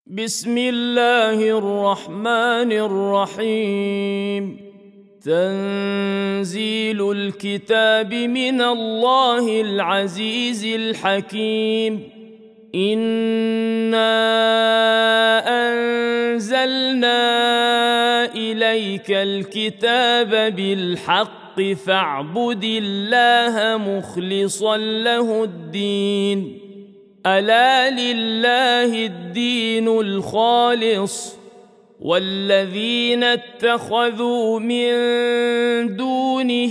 بسم الله الرحمن الرحيم. تنزيل الكتاب من الله العزيز الحكيم. إنا أنزلنا إليك الكتاب بالحق فاعبد الله مخلصا له الدين. ألا لله الدين الخالص والذين اتخذوا من دونه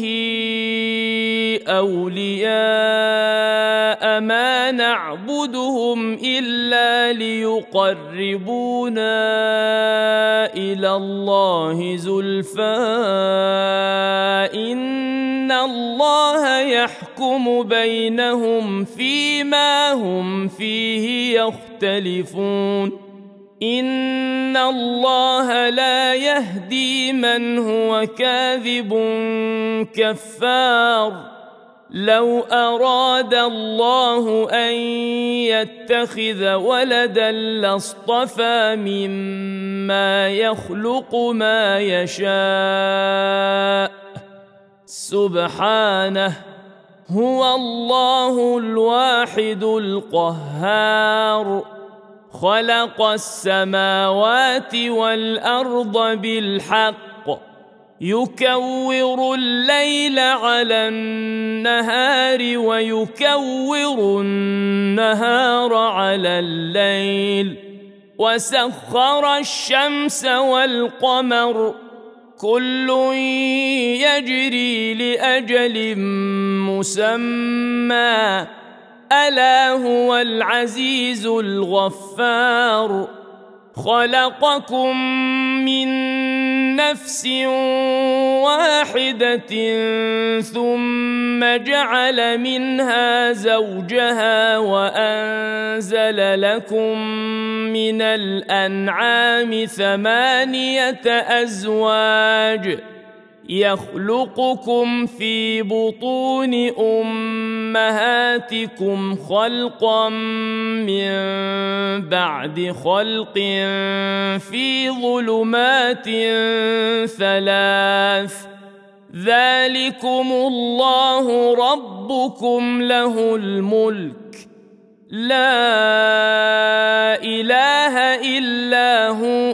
أولياء ما نعبدهم إلا ليقربونا إلى الله زلفى إن الله يحكم بينهم فيما هم فيه يختلفون. إن الله لا يهدي من هو كاذب كفار. لو أراد الله أن يتخذ ولدا لاصطفى مما يخلق ما يشاء سبحانه هو الله الواحد القهار. خلق السماوات والأرض بالحق يكور الليل على النهار ويكور النهار على الليل وسخر الشمس والقمر كل يجري لأجل مسمى ألا هو العزيز الغفار. خلقكم من نفس واحدة ثم جعل منها زوجها وأنزل لكم من الأنعام 8 أزواج يخلقكم في بطون أمهاتكم خلقا من بعد خلق في ظلمات 3 ذلكم الله ربكم له الملك لا إله إلا هو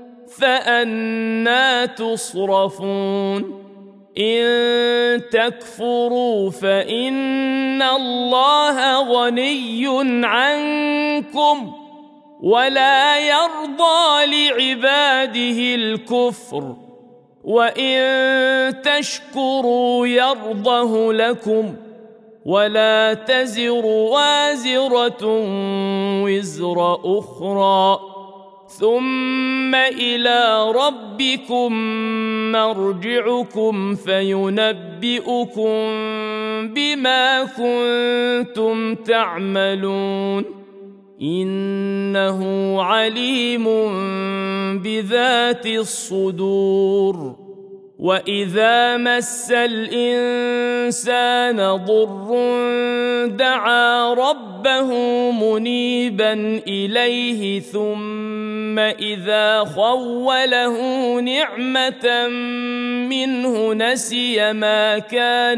فأنى تصرفون. إن تكفروا فإن الله غني عنكم ولا يرضى لعباده الكفر وإن تشكروا يرضه لكم ولا تزر وازرة وزر أخرى ثم إلى ربكم مرجعكم فينبئكم بما كنتم تعملون. إنه عليم بذات الصدور. وإذا مس الإنسان ضر دعا ربه منيبا إليه ثم إذا خوله نعمة منه نسي ما كان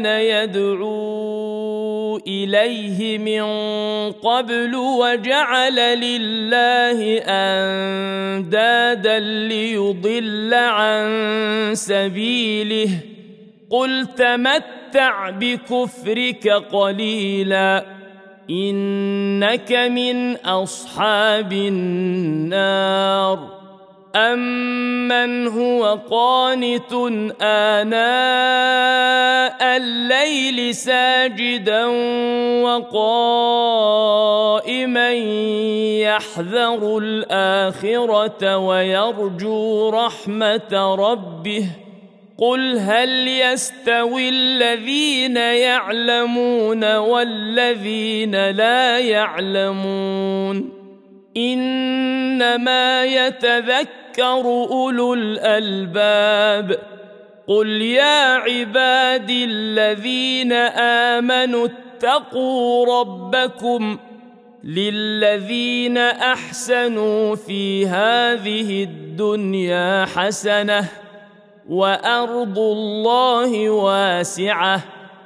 يدعو إليه من قبل وجعل لله أندادا ليضل عن سبيله. قل تمتع بكفرك قليلا إنك من أصحاب النار. أمن هو قانت آناء الليل ساجدا وقائما يحذر الآخرة ويرجو رحمة ربه قل هل يستوي الذين يعلمون والذين لا يعلمون إنما يتذكر أولو الألباب. قل يا عبادي الذين آمنوا اتقوا ربكم للذين أحسنوا في هذه الدنيا حسنة وأرض الله واسعة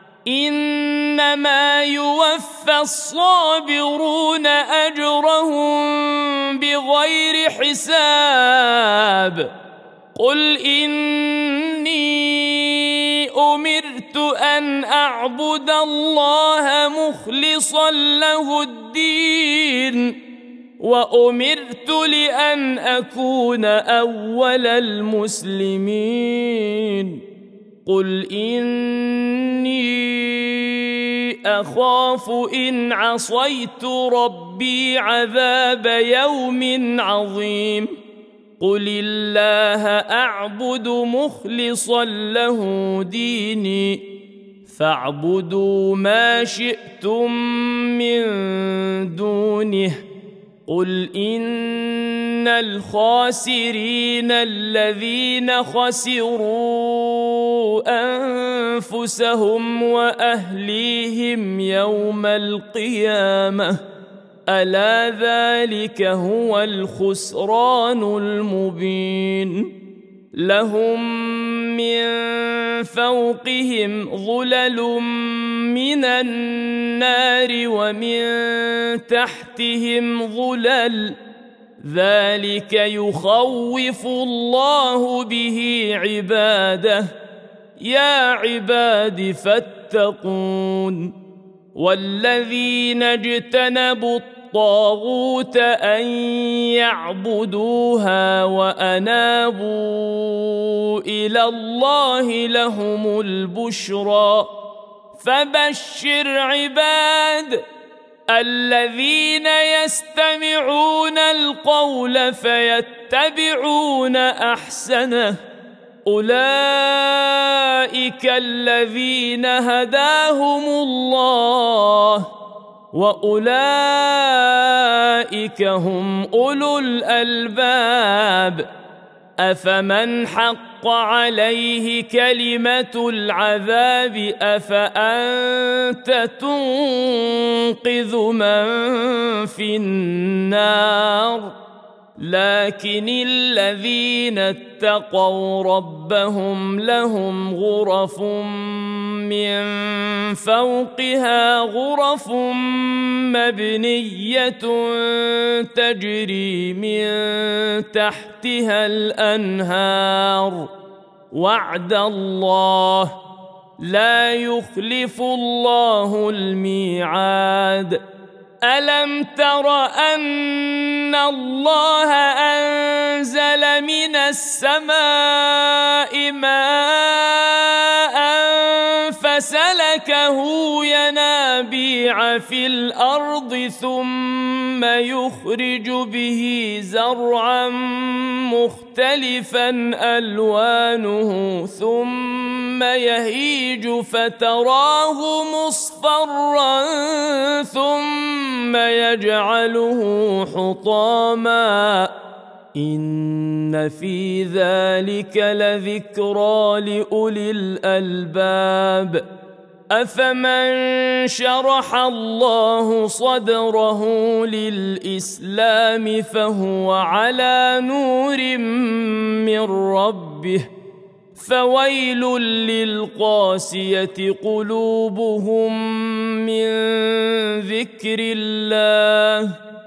إنما يوفى الصابرون أجرهم بغير حساب قل إني أمرت أن أعبد الله مخلصا له الدين وأمرت لأن أكون أول المسلمين قل إني أخاف إن عصيت ربي عذاب يوم عظيم قل الله أعبد مخلصا له ديني فاعبدوا ما شئتم من دونه قل إن الخاسرين الذين خسروا أنفسهم وأهليهم يوم القيامة ألا ذلك هو الخسران المبين لهم من فوقهم ظلل من النار ومن تحتهم ظلل ذلك يخوف الله به عباده يا عباد فاتقون والذين اجتنبوا الطاغوت أن يعبدوها وأنابوا إلى الله لهم البشرى فبشر عباد الذين يستمعون القول فيتبعون أحسنه أولئك الذين هداهم الله وأولئك هم أولو الألباب أفمن حق عليه كلمة العذاب أفأنت تنقذ من في النار لكن الذين اتقوا ربهم لهم غرف من فوقها غرف مبنية تجري من تحتها الأنهار وعد الله لا يخلف الله الميعاد ألم تر أن الله أنزل من السماء ماء فسلكه ينابيع في الأرض ثم يخرج به زرعا مختلفا ألوانه ثم يهيج فتراه مصفرا ثم يجعله حطاما إن في ذلك لذكرى لأولي الألباب أفمن شرح الله صدره للإسلام فهو على نور من ربه فويل للقاسية قلوبهم من ذكر الله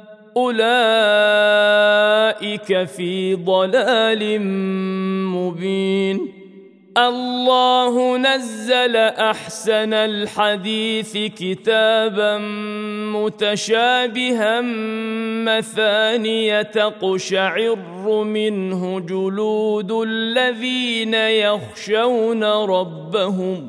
أولئك في ضلال مبين الله نزل أحسن الحديث كتابا متشابها مثانية تقشعر منه جلود الذين يخشون ربهم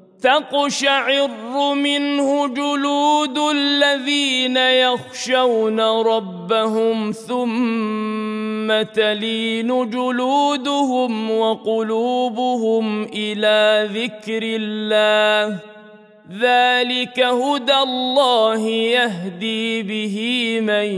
ثم تلين جلودهم وقلوبهم إلى ذكر الله ذلك هدى الله يهدي به من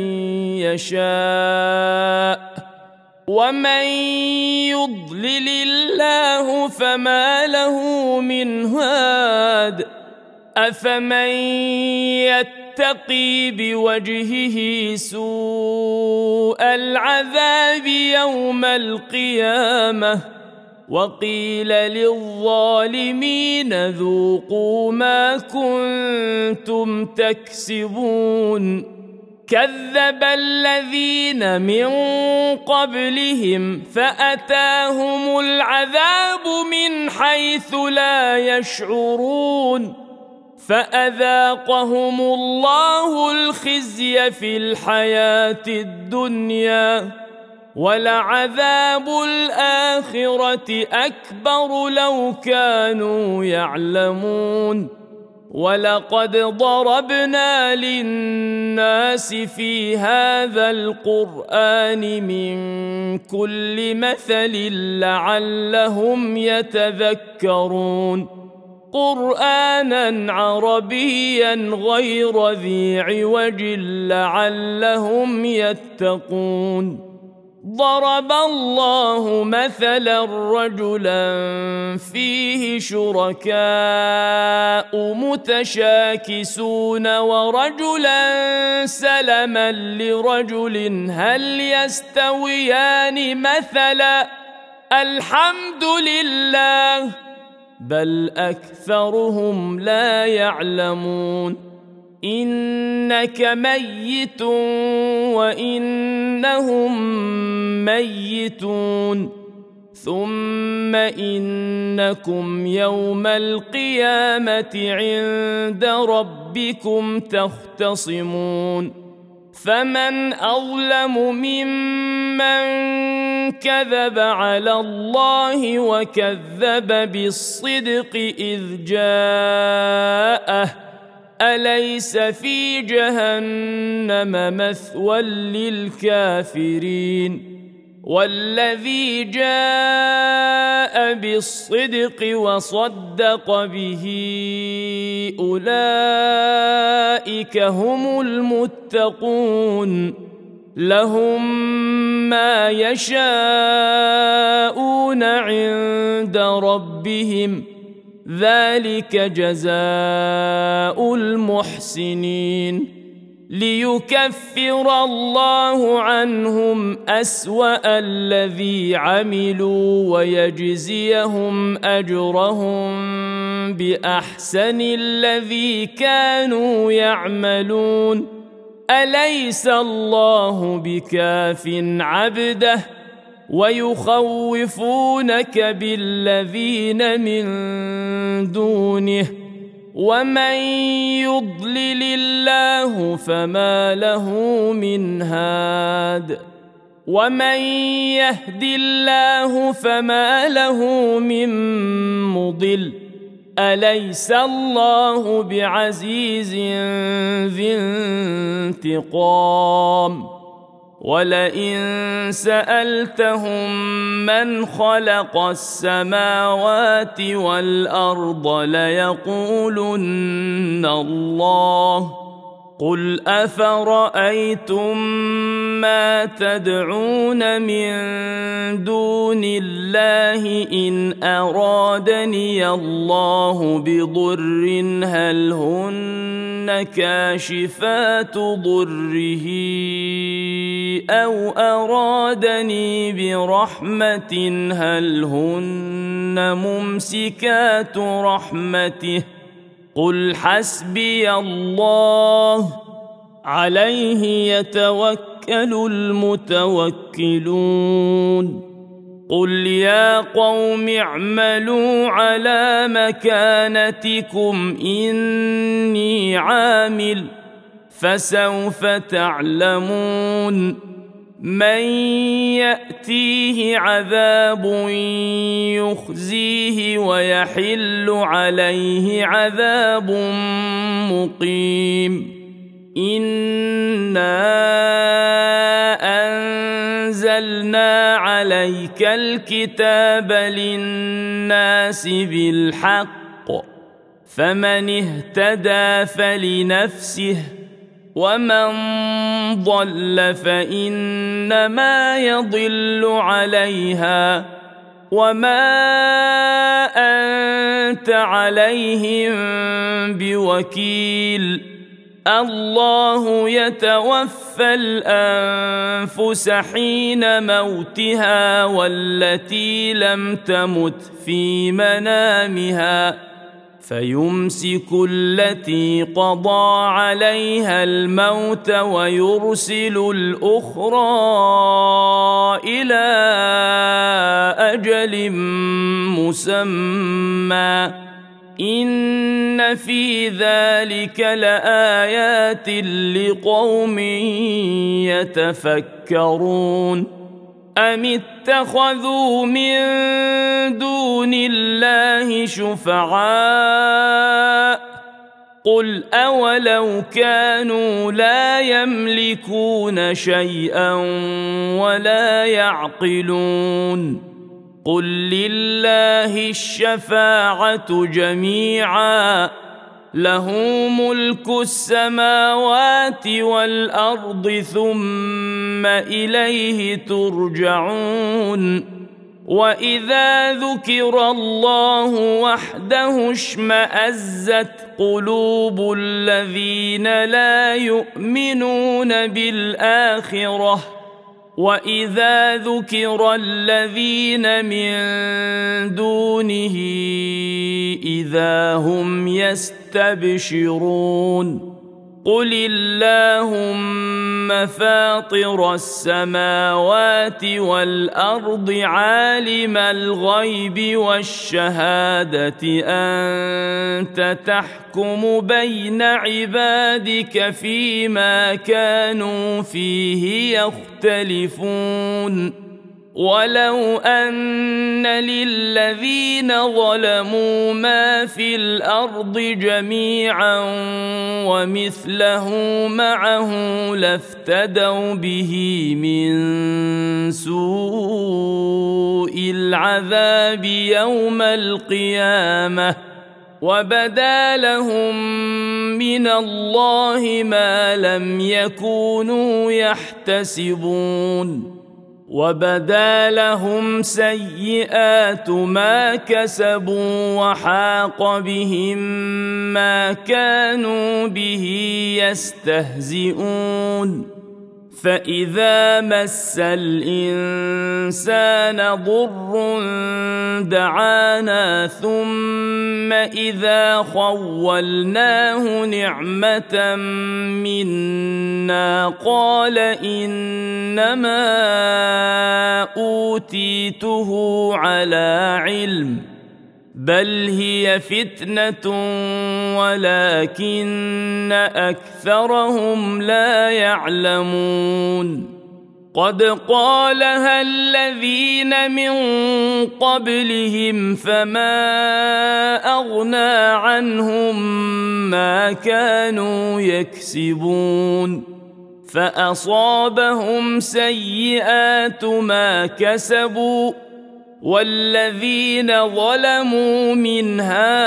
يشاء ومن يضلل الله فما له من هاد أفمن يتقي بوجهه سوء العذاب يوم القيامة وقيل للظالمين ذوقوا ما كنتم تكسبون كذب الذين من قبلهم فأتاهم العذاب من حيث لا يشعرون فأذاقهم الله الخزي في الحياة الدنيا ولعذاب الآخرة أكبر لو كانوا يعلمون ولقد ضربنا للناس في هذا القرآن من كل مثل لعلهم يتذكرون قرآنا عربيا غير ذي عوج لعلهم يتقون ضرب الله مثلا رجلا فيه شركاء متشاكسون ورجلا سلما لرجل هل يستويان مثلا الحمد لله بل أكثرهم لا يعلمون إنك ميت وإنهم ميتون ثم إنكم يوم القيامة عند ربكم تختصمون فمن أظلم ممن كذب على الله وكذب بالصدق إذ جاءه أليس في جهنم مثوى للكافرين والذي جاء بالصدق وصدق به أولئك هم المتقون لهم ما يشاءون عند ربهم ذلك جزاء المحسنين ليكفر الله عنهم أسوأ الذي عملوا ويجزيهم أجرهم بأحسن الذي كانوا يعملون أليس الله بكاف عبده ويخوفونك بالذين من دونه ومن يضلل الله فما له من هاد ومن يهد الله فما له من مضل أليس الله بعزيز ذي انتقام ولئن سألتهم من خلق السماوات والأرض ليقولن الله قل أفرأيتم ما تدعون من دون الله إن أرادني الله بضر هل هن كاشفات ضره أو أرادني برحمة هل هن ممسكات رحمته قل حسبي الله عليه يتوكل المتوكلون قل يا قوم اعملوا على مكانتكم إني عامل فسوف تعلمون من يأتيه عذاب يخزيه ويحل عليه عذاب مقيم إنا أنزلنا عليك الكتاب للناس بالحق فمن اهتدى فلنفسه ومن ضل فإنما يضل عليها وما أنت عليهم بوكيل الله يتوفى الأنفس حين موتها والتي لم تمت في منامها فيمسك التي قضى عليها الموت ويرسل الأخرى إلى أجل مسمى إن في ذلك لآيات لقوم يتفكرون أم اتخذوا من دون الله شفعاء قل أولو كانوا لا يملكون شيئا ولا يعقلون قل لله الشفاعة جميعا له ملك السماوات والأرض ثم إليه ترجعون وإذا ذكر الله وحده اشمأزت قلوب الذين لا يؤمنون بالآخرة وإذا ذكر الذين من دونه إذا هم يستبشرون قل اللهم فاطر السماوات والأرض عالم الغيب والشهادة أنت تحكم بين عبادك فيما كانوا فيه يختلفون ولو أن للذين ظلموا ما في الأرض جميعا ومثله معه لافتدوا به من سوء العذاب يوم القيامة وبدا لهم من الله ما لم يكونوا يحتسبون وبدا لهم سيئات ما كسبوا وحاق بهم ما كانوا به يستهزئون فإذا مس الإنسان ضر دعانا ثم إذا خولناه نعمة منا قال إنما أوتيته على علم بل هي فتنة ولكن أكثرهم لا يعلمون قد قالها الذين من قبلهم فما أغنى عنهم ما كانوا يكسبون فأصابهم سيئات ما كسبوا والذين ظلموا من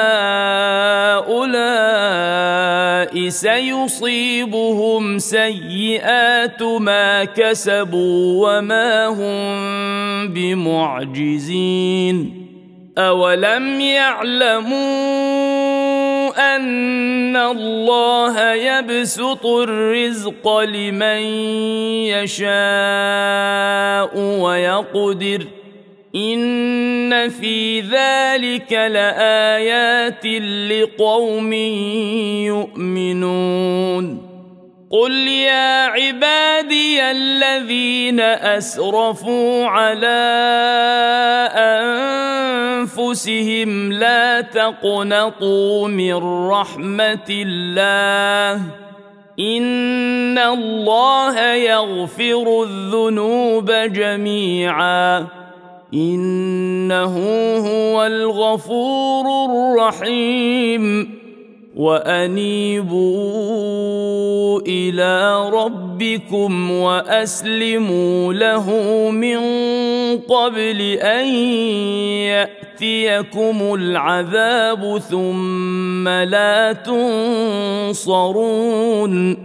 هؤلاء سيصيبهم سيئات ما كسبوا وما هم بمعجزين أولم يعلموا أن الله يبسط الرزق لمن يشاء ويقدر إن في ذلك لآيات لقوم يؤمنون قل يا عبادي الذين أسرفوا على أنفسهم لا تقنطوا من رحمة الله إن الله يغفر الذنوب جميعا إنه هو الغفور الرحيم وأنيبوا إلى ربكم وأسلموا له من قبل أن يأتيكم العذاب ثم لا تنصرون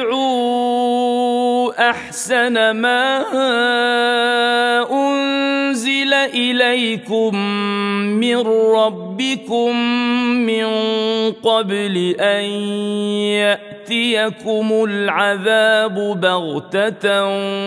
واتبعوا أحسن ما أنزل أنزل إليكم من ربكم من قبل أن يأتيكم العذاب بغتة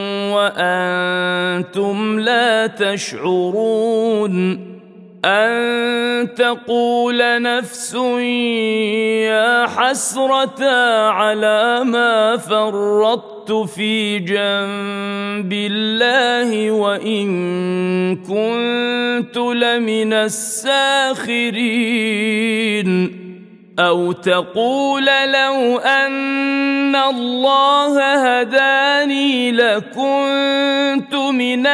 وأنتم لا تشعرون أن تقول نفس يا حسرة على ما فرطت في جنب الله وإن كنت لمن الساخرين أو تقول لو أن الله هداني لكنت من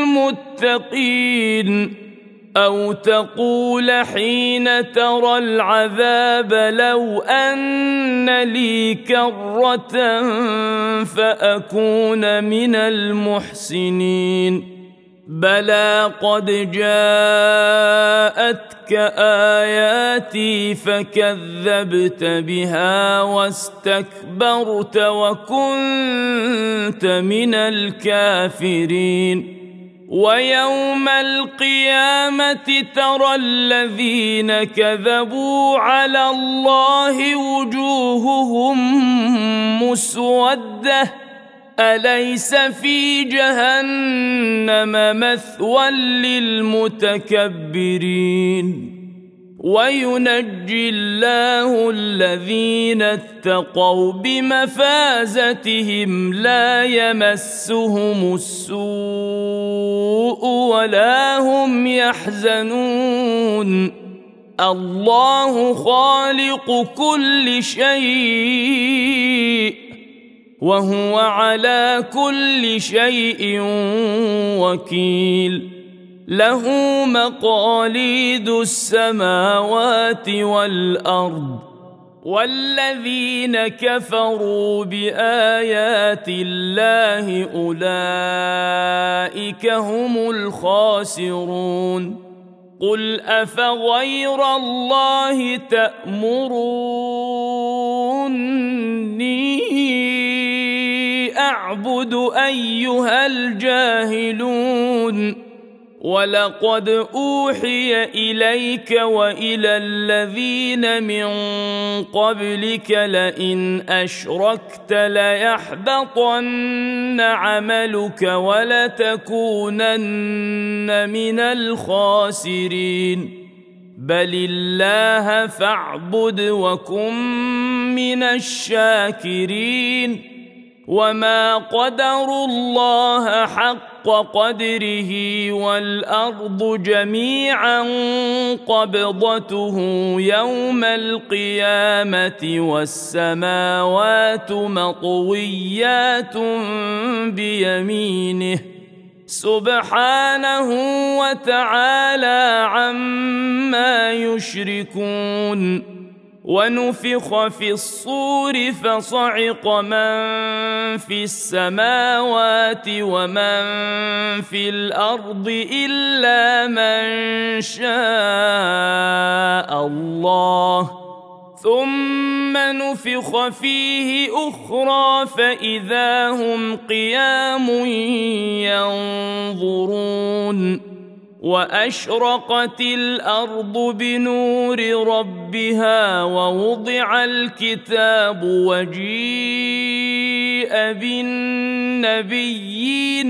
المتقين أو تقول حين ترى العذاب لو أن لي كرة فأكون من المحسنين بلى قد جاءتك آياتي فكذبت بها واستكبرت وكنت من الكافرين ويوم القيامة ترى الذين كذبوا على الله وجوههم مسودة أليس في جهنم مثوى للمتكبرين وينجي الله الذين اتقوا بمفازتهم لا يمسهم السوء ولا هم يحزنون الله خالق كل شيء وهو على كل شيء وكيل له مقاليد السماوات والأرض والذين كفروا بآيات الله أولئك هم الخاسرون قل أفغير الله تأمروني أعبد أيها الجاهلون ولقد أوحي إليك وإلى الذين من قبلك لئن أشركت ليحبطن عملك ولتكونن من الخاسرين بل الله فاعبد وكن من الشاكرين وما قدروا الله حق قدره والأرض جميعا قبضته يوم القيامة والسماوات مطويات بيمينه سبحانه وتعالى عما يشركون ونفخ في الصور فصعق من في السماوات ومن في الأرض إلا من شاء الله ثم نفخ فيه أخرى فإذا هم قيام ينظرون وأشرقت الأرض بنور ربها ووضع الكتاب وجيء بالنبيين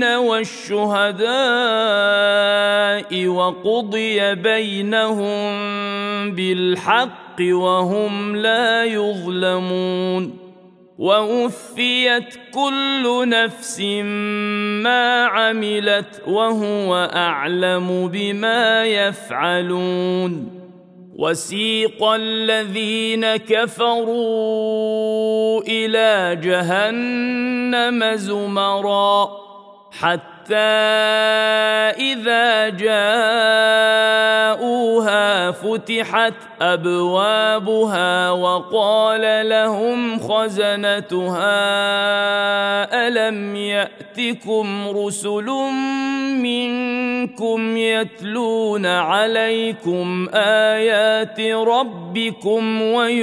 والشهداء وقضي بينهم بالحق وهم لا يظلمون ووفيت كل نفس ما عملت وهو أعلم بما يفعلون وسيق الذين كفروا إلى جهنم زمرا حتى إذا جاءوها فتحت أبوابها وقال لهم خزنتها ألم يأتكم رسل منكم يتلون عليكم آيات ربكم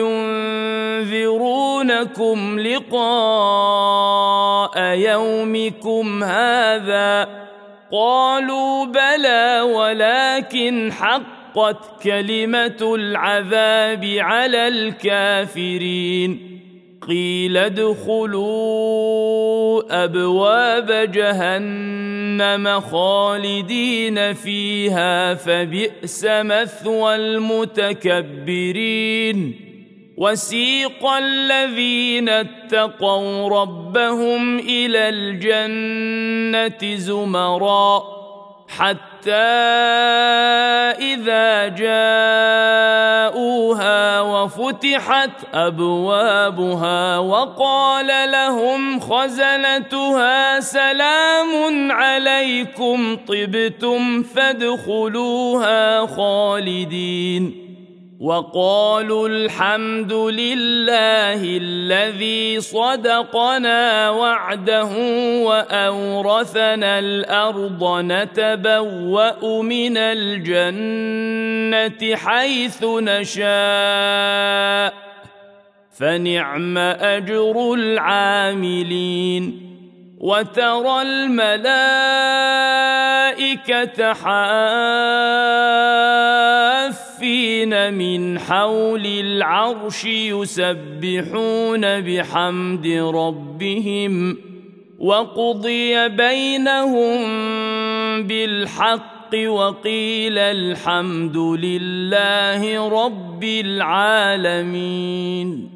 وينذرونكم لقاء يومكم هذا قالوا بلى ولكن حقت كلمة العذاب على الكافرين قيل ادخلوا أبواب جهنم خالدين فيها فبئس مثوى المتكبرين وسيق الذين اتقوا ربهم إلى الجنة زمرا حتى إذا جاءوها وفتحت أبوابها وقال لهم خزنتها سلام عليكم طبتم فادخلوها خالدين وقالوا الحمد لله الذي صدقنا وعده وأورثنا الأرض نتبوأ من الجنة حيث نشاء فنعم أجر العاملين وترى الملائكة حافين من حول العرش يسبحون بحمد ربهم وقضي بينهم بالحق وقيل الحمد لله رب العالمين.